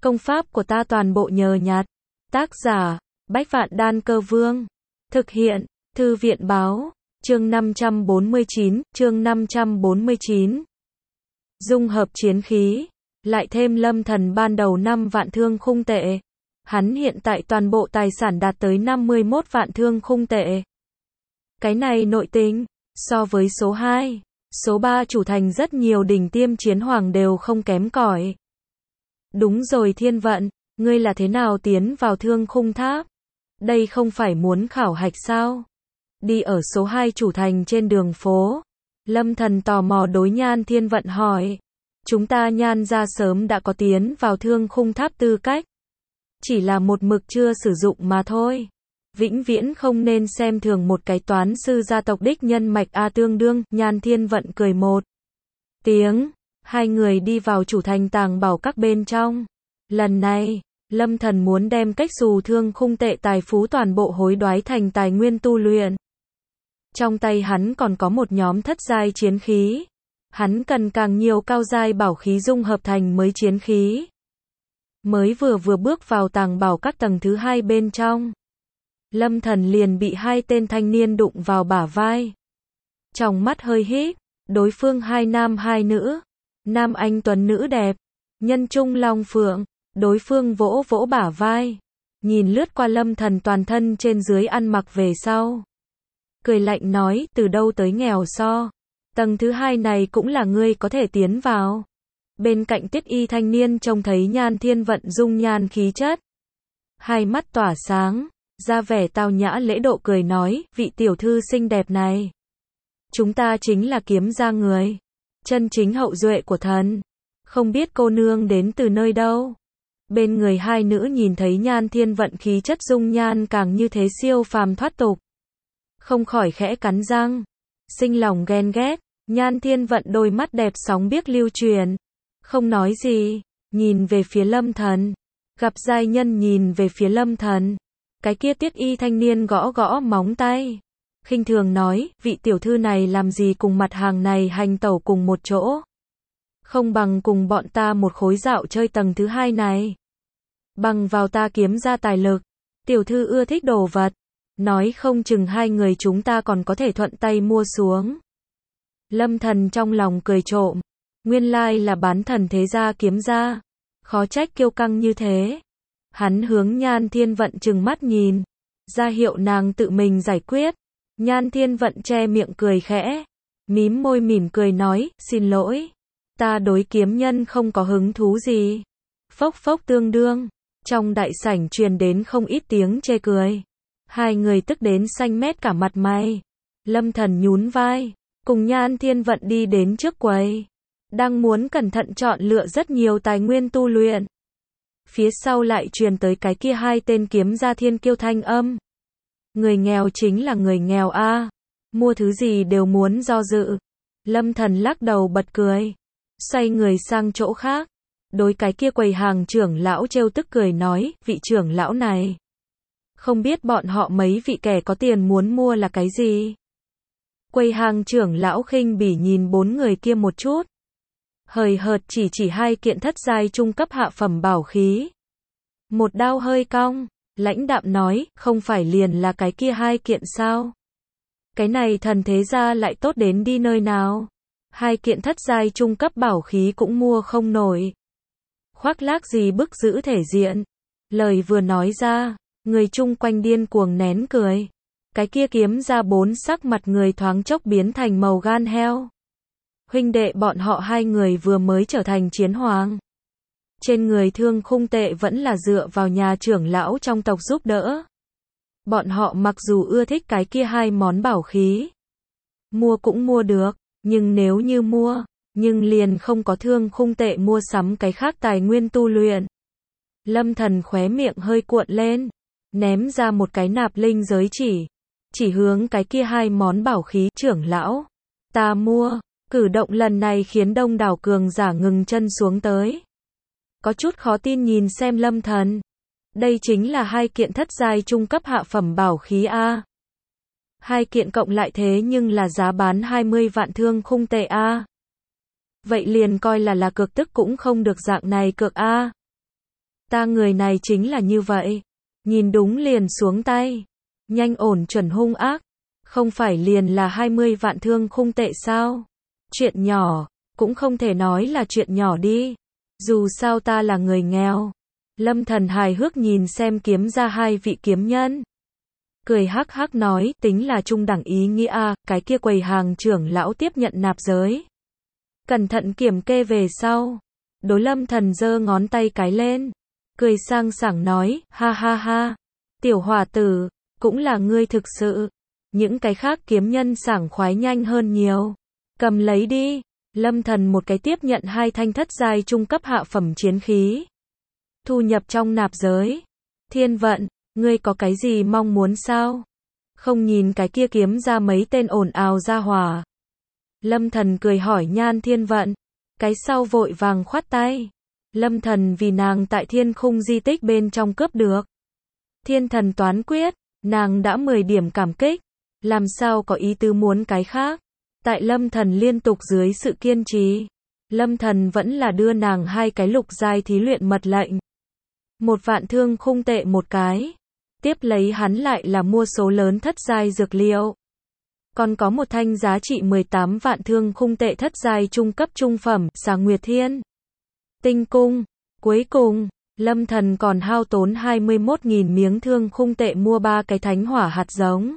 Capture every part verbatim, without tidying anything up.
Công pháp của ta toàn bộ nhờ nhặt. Tác giả, Bách Vạn Đan Cơ Vương. Thực hiện, Thư viện Báo. Chương năm trăm bốn mươi chín, chương năm trăm bốn mươi chín. Dung hợp chiến khí. Lại thêm Lâm Thần ban đầu năm vạn thương khung tệ. Hắn hiện tại toàn bộ tài sản đạt tới năm mươi mốt vạn thương khung tệ. Cái này nội tình, so với số hai, số ba chủ thành rất nhiều đỉnh tiêm chiến hoàng đều không kém cỏi. Đúng rồi Thiên Vận, ngươi là thế nào tiến vào thương khung tháp? Đây không phải muốn khảo hạch sao? Đi ở số hai chủ thành trên đường phố. Lâm Thần tò mò đối Nhan Thiên Vận hỏi. Chúng ta Nhan ra sớm đã có tiến vào thương khung tháp tư cách. Chỉ là một mực chưa sử dụng mà thôi. Vĩnh viễn không nên xem thường một cái toán sư gia tộc đích nhân mạch A tương đương. Nhan Thiên Vận cười một tiếng. Hai người đi vào chủ thành tàng bảo các bên trong. Lần này, Lâm Thần muốn đem cách xù thương khung tệ tài phú toàn bộ hối đoái thành tài nguyên tu luyện. Trong tay hắn còn có một nhóm thất giai chiến khí. Hắn cần càng nhiều cao giai bảo khí dung hợp thành mới chiến khí. Mới vừa vừa bước vào tàng bảo các tầng thứ hai bên trong. Lâm Thần liền bị hai tên thanh niên đụng vào bả vai. Trong mắt hơi híp, đối phương hai nam hai nữ. Nam anh tuấn nữ đẹp, nhân trung long phượng, đối phương vỗ vỗ bả vai. Nhìn lướt qua Lâm Thần toàn thân trên dưới ăn mặc về sau. Cười lạnh nói, từ đâu tới nghèo so. Tầng thứ hai này cũng là ngươi có thể tiến vào. Bên cạnh Tiết Y thanh niên trông thấy Nhan Thiên Vận dung nhan khí chất. Hai mắt tỏa sáng, ra vẻ tao nhã lễ độ cười nói, vị tiểu thư xinh đẹp này. Chúng ta chính là Kiếm gia người. Chân chính hậu duệ của thần. Không biết cô nương đến từ nơi đâu. Bên người hai nữ nhìn thấy Nhan Thiên Vận khí chất dung nhan càng như thế siêu phàm thoát tục. Không khỏi khẽ cắn răng. Sinh lòng ghen ghét. Nhan Thiên Vận đôi mắt đẹp sóng biếc lưu truyền. Không nói gì. Nhìn về phía Lâm Thần. Gặp giai nhân nhìn về phía Lâm Thần. Cái kia Tiết Y thanh niên gõ gõ móng tay. Khinh thường nói, vị tiểu thư này làm gì cùng mặt hàng này hành tẩu cùng một chỗ. Không bằng cùng bọn ta một khối dạo chơi tầng thứ hai này. Bằng vào ta kiếm ra tài lực. Tiểu thư ưa thích đồ vật. Nói không chừng hai người chúng ta còn có thể thuận tay mua xuống. Lâm Thần trong lòng cười trộm. Nguyên lai là bán thần thế gia Kiếm gia. Khó trách kiêu căng như thế. Hắn hướng Nhan Thiên Vận trừng mắt nhìn. Ra hiệu nàng tự mình giải quyết. Nhan Thiên Vận che miệng cười khẽ. Mím môi mỉm cười nói, xin lỗi. Ta đối kiếm nhân không có hứng thú gì. Phốc phốc tương đương. Trong đại sảnh truyền đến không ít tiếng chê cười. Hai người tức đến xanh mét cả mặt mày. Lâm Thần nhún vai. Cùng Nhan Thiên Vận đi đến trước quầy. Đang muốn cẩn thận chọn lựa rất nhiều tài nguyên tu luyện. Phía sau lại truyền tới cái kia hai tên kiếm gia thiên kiêu thanh âm. Người nghèo chính là người nghèo a, à. Mua thứ gì đều muốn do dự. Lâm Thần lắc đầu bật cười. Xoay người sang chỗ khác. Đối cái kia quầy hàng trưởng lão trêu tức cười nói, vị trưởng lão này. Không biết bọn họ mấy vị kẻ có tiền muốn mua là cái gì? Quầy hàng trưởng lão khinh bỉ nhìn bốn người kia một chút. Hời hợt chỉ chỉ hai kiện thất giai trung cấp hạ phẩm bảo khí. Một đao hơi cong. Lãnh đạm nói, không phải liền là cái kia hai kiện sao? Cái này thần thế gia lại tốt đến đi nơi nào? Hai kiện thất giai trung cấp bảo khí cũng mua không nổi. Khoác lác gì bức giữ thể diện. Lời vừa nói ra, người chung quanh điên cuồng nén cười. Cái kia Kiếm ra bốn sắc mặt người thoáng chốc biến thành màu gan heo. Huynh đệ bọn họ hai người vừa mới trở thành chiến hoàng. Trên người thương khung tệ vẫn là dựa vào nhà trưởng lão trong tộc giúp đỡ. Bọn họ mặc dù ưa thích cái kia hai món bảo khí. Mua cũng mua được, nhưng nếu như mua, nhưng liền không có thương khung tệ mua sắm cái khác tài nguyên tu luyện. Lâm Thần khóe miệng hơi cuộn lên, ném ra một cái nạp linh giới chỉ. Chỉ hướng cái kia hai món bảo khí trưởng lão. Ta mua, cử động lần này khiến đông đảo cường giả ngừng chân xuống tới. Có chút khó tin nhìn xem Lâm Thần. Đây chính là hai kiện thất giai trung cấp hạ phẩm bảo khí A. Hai kiện cộng lại thế nhưng là giá bán hai mươi vạn thương khung tệ A. Vậy liền coi là là cược tức cũng không được dạng này cược A. Ta người này chính là như vậy. Nhìn đúng liền xuống tay. Nhanh ổn chuẩn hung ác. Không phải liền là hai mươi vạn thương khung tệ sao? Chuyện nhỏ, cũng không thể nói là chuyện nhỏ đi. Dù sao ta là người nghèo. Lâm Thần hài hước nhìn xem kiếm ra hai vị kiếm nhân. Cười hắc hắc nói, tính là trung đẳng ý nghĩa à, cái kia quầy hàng trưởng lão tiếp nhận nạp giới. Cẩn thận kiểm kê về sau. Đối Lâm Thần giơ ngón tay cái lên. Cười sang sảng nói, ha ha ha. Tiểu hòa tử, cũng là ngươi thực sự. Những cái khác kiếm nhân sảng khoái nhanh hơn nhiều. Cầm lấy đi. Lâm Thần một cái tiếp nhận hai thanh thất giai trung cấp hạ phẩm chiến khí. Thu nhập trong nạp giới. Thiên Vận, ngươi có cái gì mong muốn sao? Không nhìn cái kia kiếm ra mấy tên ồn ào ra hỏa. Lâm Thần cười hỏi Nhan Thiên Vận. Cái sau vội vàng khoát tay. Lâm Thần vì nàng tại thiên khung di tích bên trong cướp được thiên thần toán quyết, nàng đã mười điểm cảm kích. Làm sao có ý tứ muốn cái khác. Tại Lâm Thần liên tục dưới sự kiên trì, Lâm Thần vẫn là đưa nàng hai cái lục giai thí luyện mật lệnh. Một vạn thương khung tệ một cái. Tiếp lấy hắn lại là mua số lớn thất giai dược liệu. Còn có một thanh giá trị mười tám vạn thương khung tệ thất giai trung cấp trung phẩm, Xà Nguyệt Thiên Tinh Cung. Cuối cùng, Lâm Thần còn hao tốn hai mươi mốt nghìn miếng thương khung tệ mua ba cái thánh hỏa hạt giống.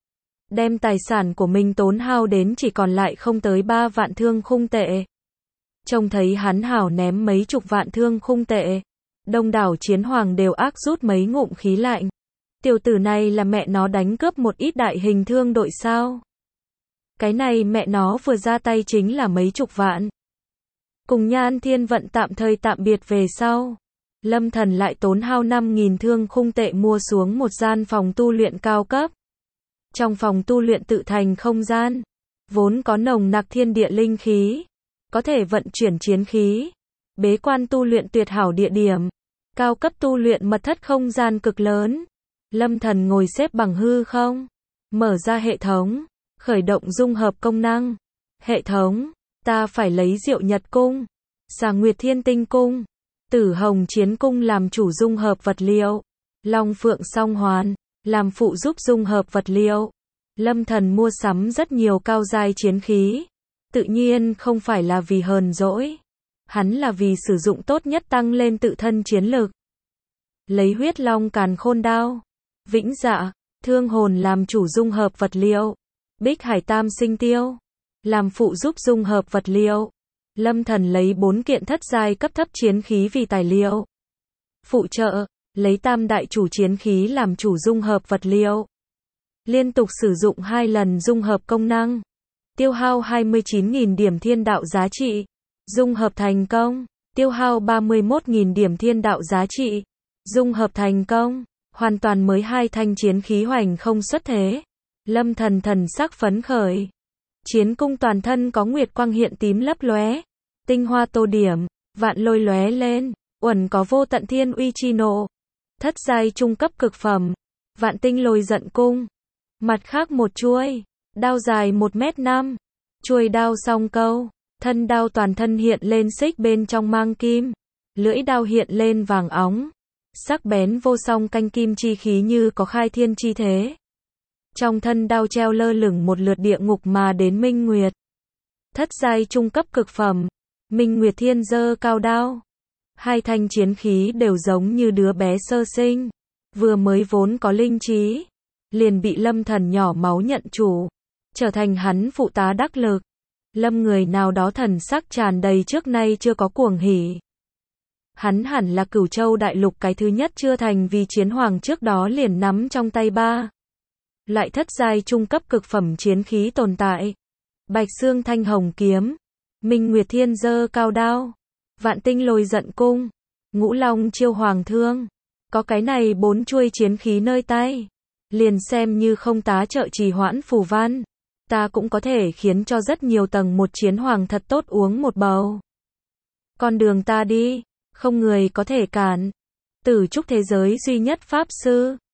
Đem tài sản của mình tốn hao đến chỉ còn lại không tới ba vạn thương khung tệ. Trông thấy hắn hảo ném mấy chục vạn thương khung tệ. Đông đảo chiến hoàng đều ác rút mấy ngụm khí lạnh. Tiểu tử này là mẹ nó đánh cướp một ít đại hình thương đội sao? Cái này mẹ nó vừa ra tay chính là mấy chục vạn. Cùng Nhan Thiên Vận tạm thời tạm biệt về sau. Lâm Thần lại tốn hao năm nghìn thương khung tệ mua xuống một gian phòng tu luyện cao cấp. Trong phòng tu luyện tự thành không gian, vốn có nồng nặc thiên địa linh khí, có thể vận chuyển chiến khí, bế quan tu luyện tuyệt hảo địa điểm, cao cấp tu luyện mật thất không gian cực lớn. Lâm Thần ngồi xếp bằng hư không, mở ra hệ thống, khởi động dung hợp công năng. Hệ thống, ta phải lấy Diệu Nhật Cung, Xà Nguyệt Thiên Tinh Cung, Tử Hồng Chiến Cung làm chủ dung hợp vật liệu, Long Phượng Song Hoàn làm phụ giúp dung hợp vật liệu. Lâm Thần mua sắm rất nhiều cao giai chiến khí. Tự nhiên không phải là vì hờn dỗi. Hắn là vì sử dụng tốt nhất tăng lên tự thân chiến lực. Lấy huyết long càn khôn đao, Vĩnh Dạ, Thương Hồn làm chủ dung hợp vật liệu. Bích Hải Tam Sinh Tiêu làm phụ giúp dung hợp vật liệu. Lâm Thần lấy bốn kiện thất giai cấp thấp chiến khí vì tài liệu. Phụ trợ, lấy tam đại chủ chiến khí làm chủ dung hợp vật liệu. Liên tục sử dụng hai lần dung hợp công năng. Tiêu hao hai mươi chín nghìn điểm thiên đạo giá trị. Dung hợp thành công. Tiêu hao ba mươi mốt nghìn điểm thiên đạo giá trị. Dung hợp thành công. Hoàn toàn mới hai thanh chiến khí hoành không xuất thế. Lâm Thần thần sắc phấn khởi. Chiến cung toàn thân có nguyệt quang hiện tím lấp lóe. Tinh hoa tô điểm, vạn lôi lóe lên. Uẩn có vô tận thiên uy chi nộ. Thất giai trung cấp cực phẩm. Vạn tinh lôi giận cung. Mặt khác một chuôi. Đao dài một mét năm. Chuôi đao song câu. Thân đao toàn thân hiện lên xích bên trong mang kim. Lưỡi đao hiện lên vàng óng. Sắc bén vô song canh kim chi khí như có khai thiên chi thế. Trong thân đao treo lơ lửng một lượt địa ngục mà đến minh nguyệt. Thất giai trung cấp cực phẩm. Minh Nguyệt Thiên Giơ Cao Đao. Hai thanh chiến khí đều giống như đứa bé sơ sinh. Vừa mới vốn có linh trí. Liền bị Lâm Thần nhỏ máu nhận chủ. Trở thành hắn phụ tá đắc lực. Lâm người nào đó thần sắc tràn đầy trước nay chưa có cuồng hỉ. Hắn hẳn là Cửu Châu Đại Lục cái thứ nhất chưa thành vì chiến hoàng trước đó liền nắm trong tay ba. Lại thất giai trung cấp cực phẩm chiến khí tồn tại. Bạch Xương Thanh Hồng Kiếm. Minh Nguyệt Thiên Giơ Cao Đao. Vạn Tinh Lôi Giận Cung. Ngũ Long Chiêu Hoàng Thương. Có cái này bốn chuôi chiến khí nơi tay. Liền xem như không tá trợ trì hoãn phù văn. Ta cũng có thể khiến cho rất nhiều tầng một chiến hoàng thật tốt uống một bầu. Con đường ta đi. Không người có thể cản. Tử trúc thế giới duy nhất pháp sư.